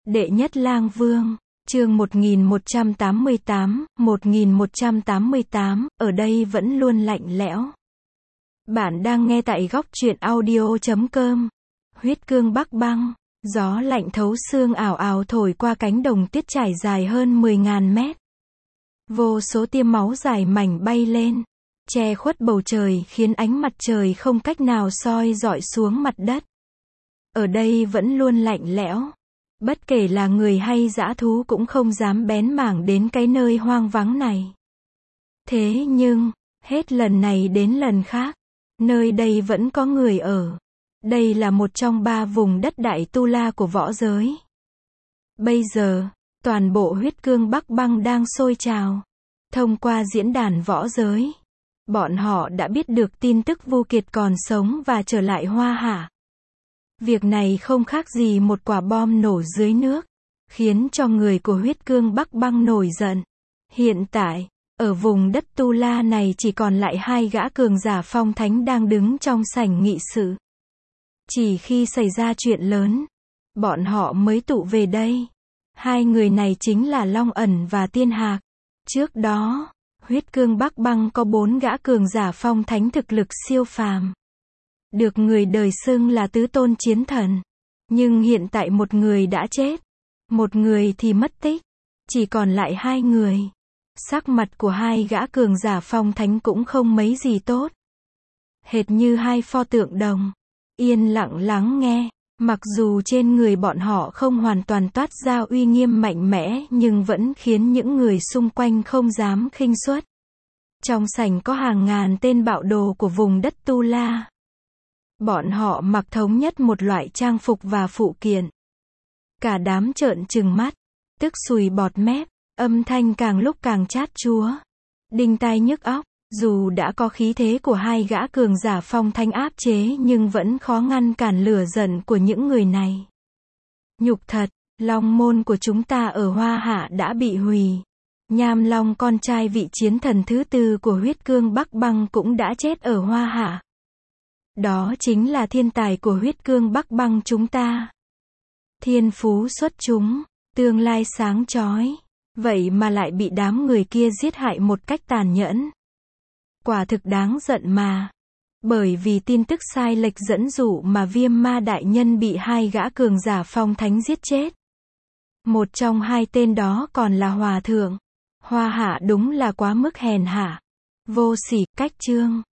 Đệ nhất lang vương, chương 1188, ở đây vẫn luôn lạnh lẽo. Bạn đang nghe tại góc truyện audio.com. Huyết cương bắc băng, gió lạnh thấu xương ảo ảo thổi qua cánh đồng tuyết trải dài hơn 10.000 mét. Vô số tia máu dài mảnh bay lên, che khuất bầu trời khiến ánh mặt trời không cách nào soi rọi xuống mặt đất. Ở đây vẫn luôn lạnh lẽo. Bất kể là người hay dã thú cũng không dám bén mảng đến cái nơi hoang vắng này. Thế nhưng, hết lần này đến lần khác, nơi đây vẫn có người ở. Đây là một trong 3 vùng đất Đại Tu La của võ giới. Bây giờ, toàn bộ huyết cương bắc băng đang sôi trào. Thông qua diễn đàn võ giới, bọn họ đã biết được tin tức Vu Kiệt còn sống và trở lại Hoa Hạ. Việc này không khác gì một quả bom nổ dưới nước, khiến cho người của huyết cương bắc băng nổi giận. Hiện tại, ở vùng đất Tu La này chỉ còn lại 2 gã cường giả phong thánh đang đứng trong sảnh nghị sự. Chỉ khi xảy ra chuyện lớn, bọn họ mới tụ về đây. 2 người này chính là Long Ẩn và Tiên Hạc. Trước đó, huyết cương bắc băng có 4 gã cường giả phong thánh thực lực siêu phàm. Được người đời xưng là tứ tôn chiến thần. Nhưng hiện tại một người đã chết, một người thì mất tích, chỉ còn lại 2 người. Sắc mặt của 2 gã cường giả phong thánh cũng không mấy gì tốt. Hệt như 2 pho tượng đồng, yên lặng lắng nghe. Mặc dù trên người bọn họ không hoàn toàn toát ra uy nghiêm mạnh mẽ nhưng vẫn khiến những người xung quanh không dám khinh suất. Trong sảnh có hàng ngàn tên bạo đồ của vùng đất Tu La. Bọn họ mặc thống nhất một loại trang phục và phụ kiện. Cả đám trợn trừng mắt, tức sùi bọt mép, âm thanh càng lúc càng chát chúa, đinh tai nhức óc. Dù đã có khí thế của 2 gã cường giả phong thánh áp chế nhưng vẫn khó ngăn cản lửa giận của những người này. Nhục thật, long môn của chúng ta ở Hoa Hạ đã bị hủy. Nham Long con trai vị chiến thần thứ 4 của huyết cương bắc băng cũng đã chết ở Hoa Hạ. Đó chính là thiên tài của huyết cương bắc băng chúng ta. Thiên phú xuất chúng, tương lai sáng chói, vậy mà lại bị đám người kia giết hại một cách tàn nhẫn. Quả thực đáng giận mà. Bởi vì tin tức sai lệch dẫn dụ mà Viêm Ma đại nhân bị 2 gã cường giả phong thánh giết chết. Một trong 2 tên đó còn là hòa thượng. Hoa Hạ đúng là quá mức hèn hạ, vô sỉ, cách chương.